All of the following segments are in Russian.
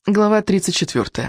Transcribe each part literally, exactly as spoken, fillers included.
Глава тридцать четвёртая.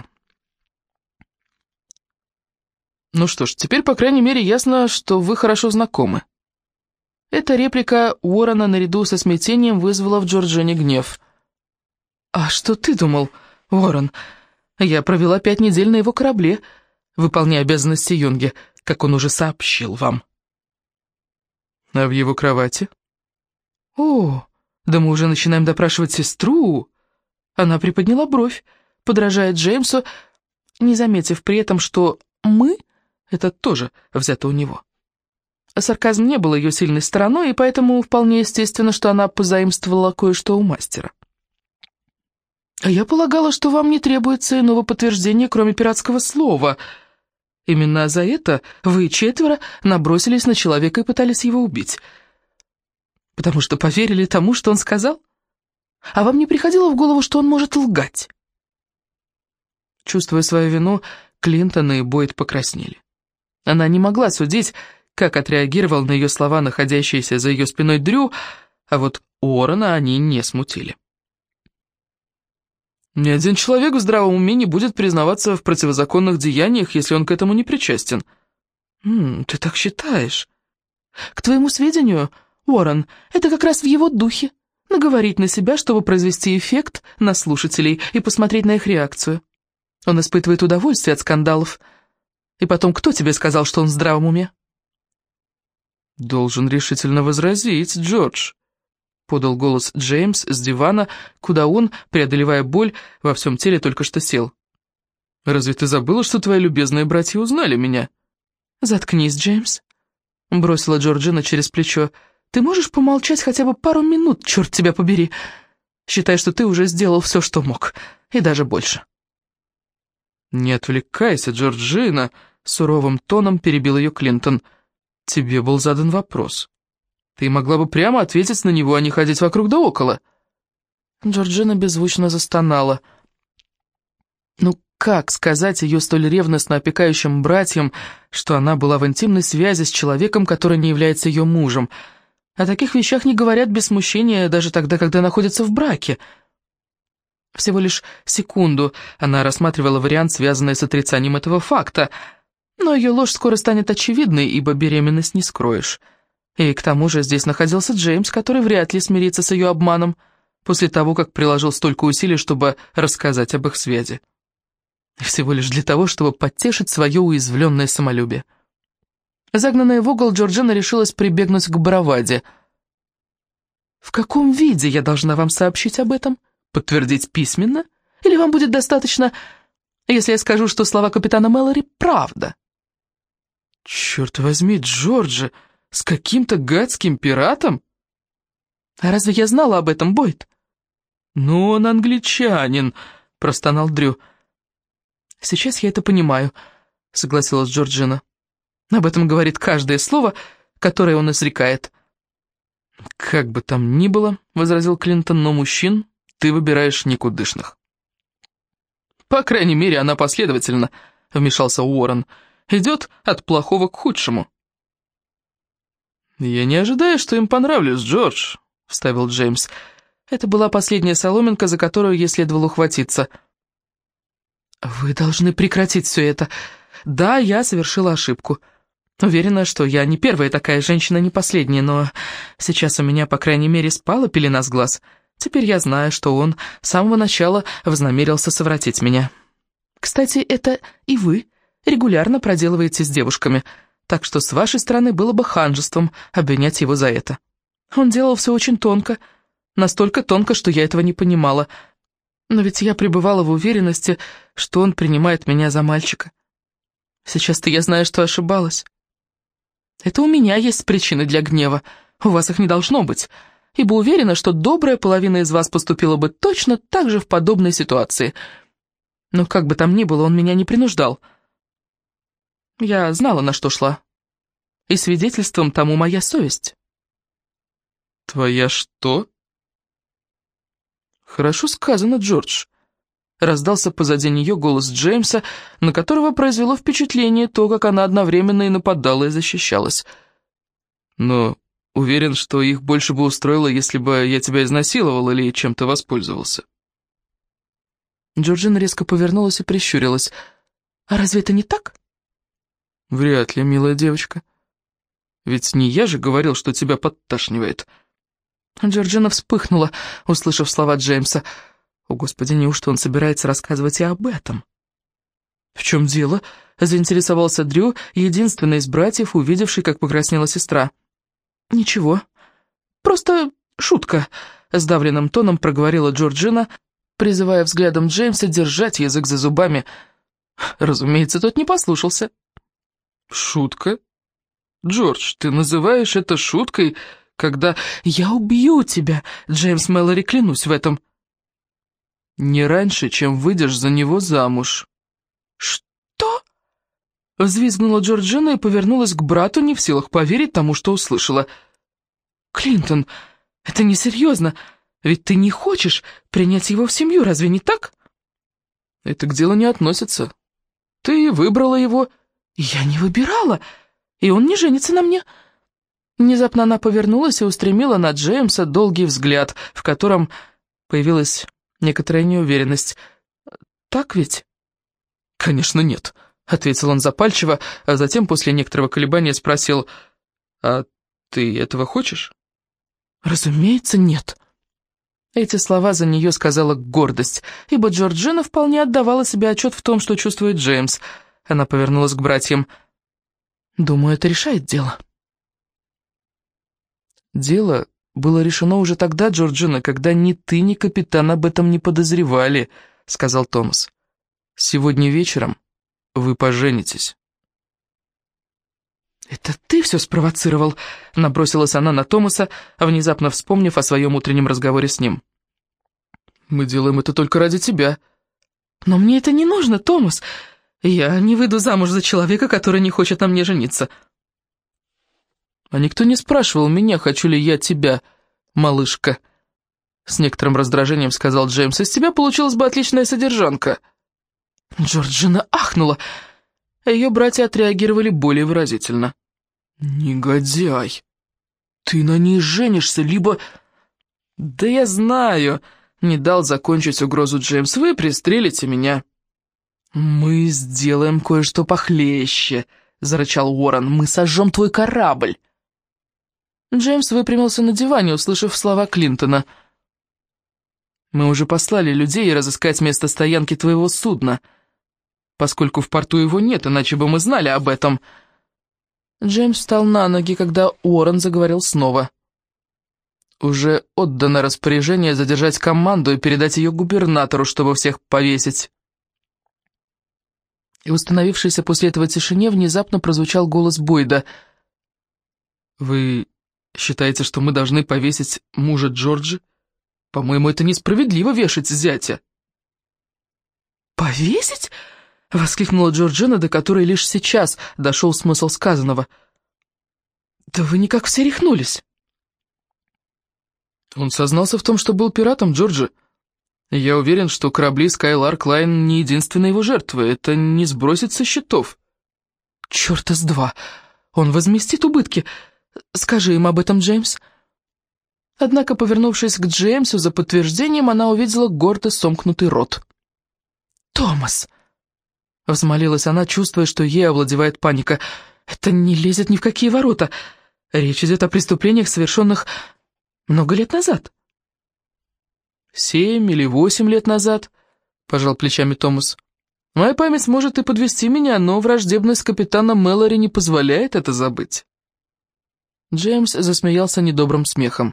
Ну что ж, теперь, по крайней мере, ясно, что вы хорошо знакомы. Эта реплика Уоррена наряду со смятением вызвала в Джорджине гнев. «А что ты думал, Уоррен? Я провела пять недель на его корабле, выполняя обязанности юнги, как он уже сообщил вам». «А в его кровати?» «О, да мы уже начинаем допрашивать сестру». Она приподняла бровь, подражая Джеймсу, не заметив при этом, что «мы» — это тоже взято у него. Сарказм не был ее сильной стороной, и поэтому вполне естественно, что она позаимствовала кое-что у мастера. «А я полагала, что вам не требуется иного подтверждения, кроме пиратского слова. Именно за это вы четверо набросились на человека и пытались его убить. Потому что поверили тому, что он сказал? А вам не приходило в голову, что он может лгать?» Чувствуя свою вину, Клинтон и Бойд покраснели. Она не могла судить, как отреагировал на ее слова находящийся за ее спиной Дрю, а вот Уоррена они не смутили. «Ни один человек в здравом уме не будет признаваться в противозаконных деяниях, если он к этому не причастен». «М, ты так считаешь? К твоему сведению, Уоррен, это как раз в его духе. Наговорить на себя, чтобы произвести эффект на слушателей и посмотреть на их реакцию. Он испытывает удовольствие от скандалов. И потом, кто тебе сказал, что он в здравом уме?» «Должен решительно возразить, Джордж», — подал голос Джеймс с дивана, куда он, преодолевая боль, во всем теле только что сел. «Разве ты забыла, что твои любезные братья узнали меня?» «Заткнись, Джеймс», — бросила Джорджина через плечо. «Ты можешь помолчать хотя бы пару минут, черт тебя побери? Считай, что ты уже сделал все, что мог, и даже больше». «Не отвлекайся, Джорджина», — суровым тоном перебил ее Клинтон. «Тебе был задан вопрос. Ты могла бы прямо ответить на него, а не ходить вокруг да около». Джорджина беззвучно застонала. Ну как сказать ее столь ревностно опекающим братьям, что она была в интимной связи с человеком, который не является ее мужем? О таких вещах не говорят без смущения даже тогда, когда находятся в браке. Всего лишь секунду она рассматривала вариант, связанный с отрицанием этого факта, но ее ложь скоро станет очевидной, ибо беременность не скроешь. И к тому же здесь находился Джеймс, который вряд ли смирится с ее обманом, после того, как приложил столько усилий, чтобы рассказать об их связи. Всего лишь для того, чтобы потешить свое уязвленное самолюбие. Загнанная в угол, Джорджина решилась прибегнуть к браваде. «В каком виде я должна вам сообщить об этом? Подтвердить письменно? Или вам будет достаточно, если я скажу, что слова капитана Мэлори — правда?» «Черт возьми, Джорджи, с каким-то гадским пиратом?» «А разве я знала об этом, Бойд?» «Ну, он англичанин», — простонал Дрю. «Сейчас я это понимаю», — согласилась Джорджина. «Об этом говорит каждое слово, которое он изрекает». «Как бы там ни было», — возразил Клинтон, — «но мужчин ты выбираешь никудышных». «По крайней мере, она последовательна», — вмешался Уоррен. «Идет от плохого к худшему». «Я не ожидаю, что им понравлюсь, Джордж», — вставил Джеймс. Это была последняя соломинка, за которую ей следовало ухватиться. «Вы должны прекратить все это. Да, я совершила ошибку. Уверена, что я не первая такая женщина, не последняя, но сейчас у меня, по крайней мере, спала пелена с глаз. Теперь я знаю, что он с самого начала вознамерился совратить меня. Кстати, это и вы регулярно проделываете с девушками, так что с вашей стороны было бы ханжеством обвинять его за это. Он делал все очень тонко, настолько тонко, что я этого не понимала. Но ведь я пребывала в уверенности, что он принимает меня за мальчика. Сейчас-то я знаю, что ошибалась. Это у меня есть причины для гнева, у вас их не должно быть, ибо уверена, что добрая половина из вас поступила бы точно так же в подобной ситуации. Но как бы там ни было, он меня не принуждал. Я знала, на что шла, и свидетельством тому моя совесть». «Твоя что?» «Хорошо сказано, Джордж», — раздался позади нее голос Джеймса, на которого произвело впечатление то, как она одновременно и нападала, и защищалась. «Но уверен, что их больше бы устроило, если бы я тебя изнасиловал или чем-то воспользовался». Джорджина резко повернулась и прищурилась. «А разве это не так?» «Вряд ли, милая девочка. Ведь не я же говорил, что тебя подташнивает». Джорджина вспыхнула, услышав слова Джеймса. «О, Господи, неужто он собирается рассказывать и об этом?» «В чем дело?» — заинтересовался Дрю, единственный из братьев, увидевший, как покраснела сестра. «Ничего, просто шутка», — сдавленным тоном проговорила Джорджина, призывая взглядом Джеймса держать язык за зубами. Разумеется, тот не послушался. «Шутка? Джордж, ты называешь это шуткой, когда...» «Я убью тебя, Джеймс Мэлори, клянусь в этом». «Не раньше, чем выйдешь за него замуж». «Что?» — взвизгнула Джорджина и повернулась к брату, не в силах поверить тому, что услышала. «Клинтон, это несерьезно, ведь ты не хочешь принять его в семью, разве не так?» «Это к делу не относится. Ты выбрала его». «Я не выбирала, и он не женится на мне». Внезапно она повернулась и устремила на Джеймса долгий взгляд, в котором появилась некоторая неуверенность. «Так ведь?» «Конечно нет», — ответил он запальчиво, а затем после некоторого колебания спросил: «А ты этого хочешь?» «Разумеется, нет». Эти слова за нее сказала гордость, ибо Джорджина вполне отдавала себе отчет в том, что чувствует Джеймс. Она повернулась к братьям. «Думаю, это решает дело». «Дело было решено уже тогда, Джорджина, когда ни ты, ни капитан об этом не подозревали», — сказал Томас. «Сегодня вечером вы поженитесь». «Это ты все спровоцировал», — набросилась она на Томаса, внезапно вспомнив о своем утреннем разговоре с ним. «Мы делаем это только ради тебя». «Но мне это не нужно, Томас. Я не выйду замуж за человека, который не хочет на мне жениться». «А никто не спрашивал меня, хочу ли я тебя, малышка», — с некоторым раздражением сказал Джеймс. «Из тебя получилась бы отличная содержанка». Джорджина ахнула, а ее братья отреагировали более выразительно. «Негодяй! Ты на ней женишься, либо...» «Да я знаю», — не дал закончить угрозу Джеймс. «Вы пристрелите меня». «Мы сделаем кое-что похлеще», — зарычал Уоррен. «Мы сожжем твой корабль». Джеймс выпрямился на диване, услышав слова Клинтона. «Мы уже послали людей разыскать место стоянки твоего судна, поскольку в порту его нет, иначе бы мы знали об этом». Джеймс встал на ноги, когда Уоррен заговорил снова. «Уже отдано распоряжение задержать команду и передать ее губернатору, чтобы всех повесить». И установившийся после этого тишине внезапно прозвучал голос Бойда. «Вы считаете, что мы должны повесить мужа Джорджи? По-моему, это несправедливо вешать зятя». «Повесить?» — воскликнула Джорджина, до которой лишь сейчас дошел смысл сказанного. «Да вы никак все рехнулись». «Он сознался в том, что был пиратом, Джорджи. Я уверен, что корабли Skylark Line не единственная его жертва. Это не сбросит со счетов». «Черта с два! Он возместит убытки. Скажи им об этом, Джеймс». Однако, повернувшись к Джеймсу за подтверждением, она увидела гордо сомкнутый рот. «Томас!» — взмолилась она, чувствуя, что ей овладевает паника. «Это не лезет ни в какие ворота. Речь идет о преступлениях, совершенных много лет назад». «Семь или восемь лет назад», — пожал плечами Томас. «Моя память может и подвести меня, но враждебность капитана Мэлори не позволяет это забыть». Джеймс засмеялся недобрым смехом.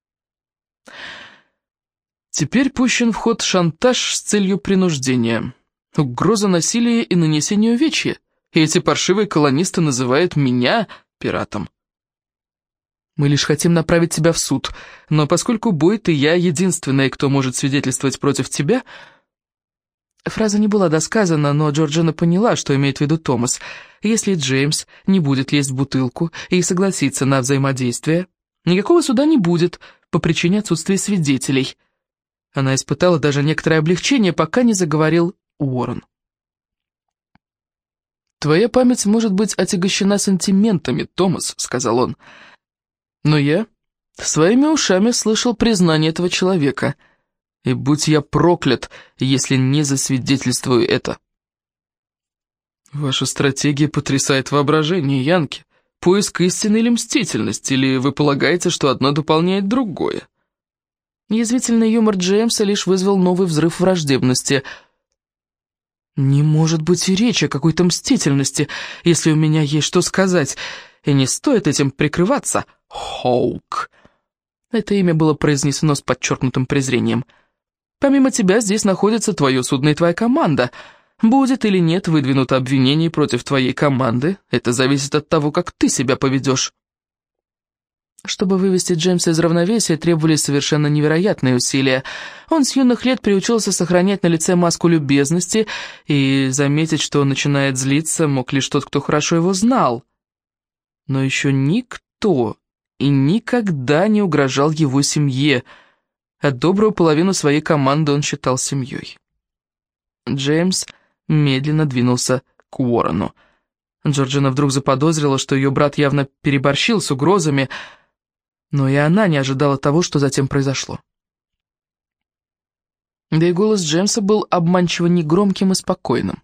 «Теперь пущен в ход шантаж с целью принуждения, угроза насилия и нанесения увечья, и эти паршивые колонисты называют меня пиратом. Мы лишь хотим направить тебя в суд, но поскольку Бойд и я единственные, кто может свидетельствовать против тебя...» Фраза не была досказана, но Джорджина поняла, что имеет в виду Томас. Если Джеймс не будет лезть в бутылку и согласится на взаимодействие, никакого суда не будет по причине отсутствия свидетелей. Она испытала даже некоторое облегчение, пока не заговорил Уоррен. «Твоя память может быть отягощена сантиментами, Томас», — сказал он. «Но я своими ушами слышал признание этого человека. И будь я проклят, если не засвидетельствую это. Ваша стратегия потрясает воображение, Янки. Поиск истины или мстительность, или вы полагаете, что одно дополняет другое? Язвительный юмор Джеймса лишь вызвал новый взрыв враждебности. Не может быть и речи о какой-то мстительности, если у меня есть что сказать, и не стоит этим прикрываться. Хоук. Это имя было произнесено с подчеркнутым презрением. Помимо тебя здесь находится твое судно и твоя команда. Будет или нет выдвинуто обвинение против твоей команды, это зависит от того, как ты себя поведешь. Чтобы вывести Джеймса из равновесия, требовались совершенно невероятные усилия. Он с юных лет приучился сохранять на лице маску любезности, и заметить, что он начинает злиться, мог лишь тот, кто хорошо его знал. Но еще никто и никогда не угрожал его семье, а добрую половину своей команды он считал семьей. Джеймс медленно двинулся к Уоррену. Джорджина вдруг заподозрила, что ее брат явно переборщил с угрозами, но и она не ожидала того, что затем произошло. Да и голос Джеймса был обманчиво негромким и спокойным.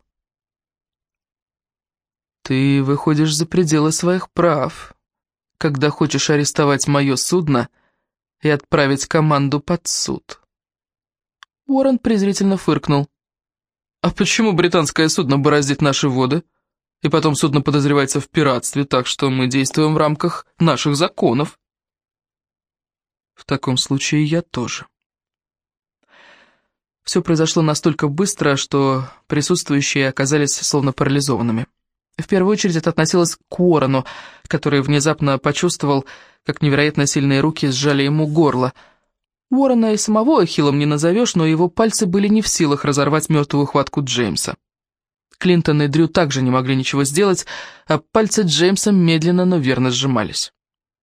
«Ты выходишь за пределы своих прав, когда хочешь арестовать мое судно и отправить команду под суд». Уоррен презрительно фыркнул. «А почему британское судно бороздит наши воды? И потом судно подозревается в пиратстве, так что мы действуем в рамках наших законов». «В таком случае я тоже». Все произошло настолько быстро, что присутствующие оказались словно парализованными. В первую очередь это относилось к Уоррену, который внезапно почувствовал, как невероятно сильные руки сжали ему горло. Уоррена и самого Ахиллом не назовешь, но его пальцы были не в силах разорвать мертвую хватку Джеймса. Клинтон и Дрю также не могли ничего сделать, а пальцы Джеймса медленно, но верно сжимались.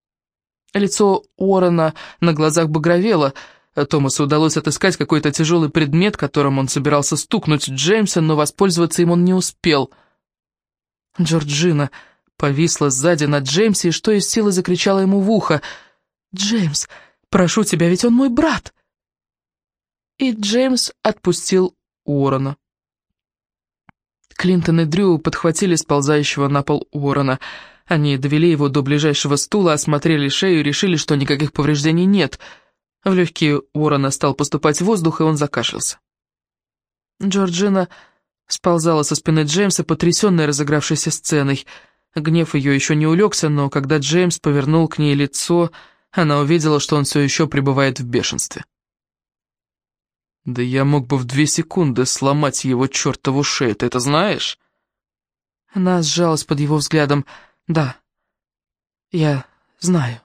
Лицо Уоррена на глазах багровело. Томасу удалось отыскать какой-то тяжелый предмет, которым он собирался стукнуть Джеймса, но воспользоваться им он не успел. Джорджина повисла сзади на Джеймсе и что из силы закричала ему в ухо: «Джеймс, прошу тебя, ведь он мой брат!» И Джеймс отпустил Уоррена. Клинтон и Дрю подхватили сползающего на пол Уоррена. Они довели его до ближайшего стула, осмотрели шею и решили, что никаких повреждений нет. В легкие Уоррена стал поступать воздух, и он закашлялся. Джорджина сползала со спины Джеймса, потрясенная разыгравшейся сценой. Гнев ее еще не улегся, но когда Джеймс повернул к ней лицо, она увидела, что он все еще пребывает в бешенстве. «Да я мог бы в две секунды сломать его чертову шею, ты это знаешь?» Она сжалась под его взглядом. «Да, я знаю».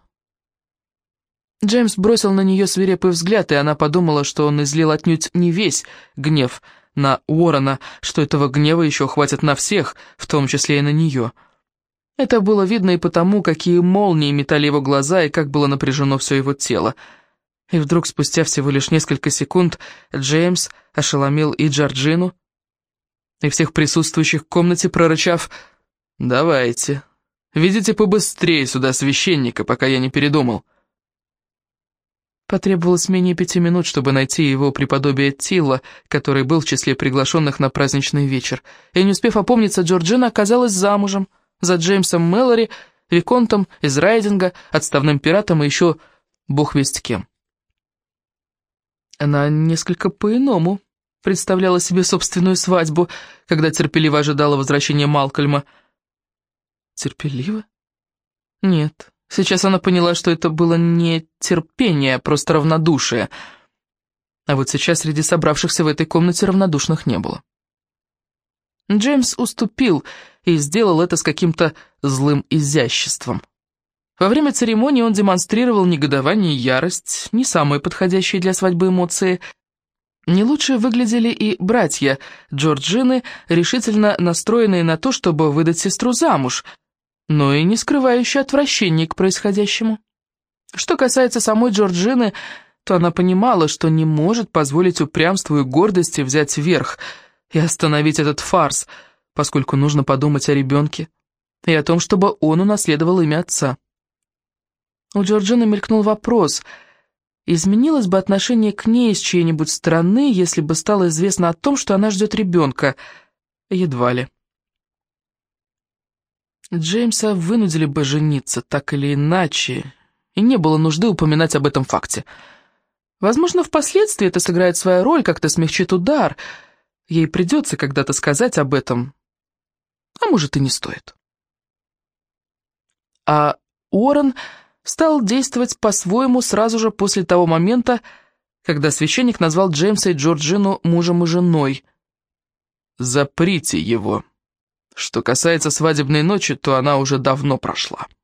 Джеймс бросил на нее свирепый взгляд, и она подумала, что он излил отнюдь не весь гнев на Уоррена, что этого гнева еще хватит на всех, в том числе и на нее. Это было видно и потому, какие молнии метали его глаза, и как было напряжено все его тело. И вдруг, спустя всего лишь несколько секунд, Джеймс ошеломил и Джорджину, и всех присутствующих в комнате, прорычав: «Давайте, ведите побыстрее сюда священника, пока я не передумал». Потребовалось менее пяти минут, чтобы найти его преподобие Тилла, который был в числе приглашенных на праздничный вечер. И не успев опомниться, Джорджина оказалась замужем за Джеймсом Мэлори, виконтом из Райдинга, отставным пиратом и еще бог весть кем. Она несколько по-иному представляла себе собственную свадьбу, когда терпеливо ожидала возвращения Малкольма. Терпеливо? Нет. Сейчас она поняла, что это было не терпение, а просто равнодушие. А вот сейчас среди собравшихся в этой комнате равнодушных не было. Джеймс уступил и сделал это с каким-то злым изяществом. Во время церемонии он демонстрировал негодование и ярость, не самые подходящие для свадьбы эмоции. Не лучше выглядели и братья Джорджины, решительно настроенные на то, чтобы выдать сестру замуж, но и не скрывающие отвращения к происходящему. Что касается самой Джорджины, то она понимала, что не может позволить упрямству и гордости взять верх и остановить этот фарс, поскольку нужно подумать о ребенке и о том, чтобы он унаследовал имя отца. У Джорджины мелькнул вопрос: изменилось бы отношение к ней с чьей-нибудь стороны, если бы стало известно о том, что она ждет ребенка? Едва ли. Джеймса вынудили бы жениться, так или иначе, и не было нужды упоминать об этом факте. Возможно, впоследствии это сыграет свою роль, как-то смягчит удар. Ей придется когда-то сказать об этом, а может и не стоит. А Уоррен стал действовать по-своему сразу же после того момента, когда священник назвал Джеймса и Джорджину мужем и женой. «Заприте его. Что касается свадебной ночи, то она уже давно прошла».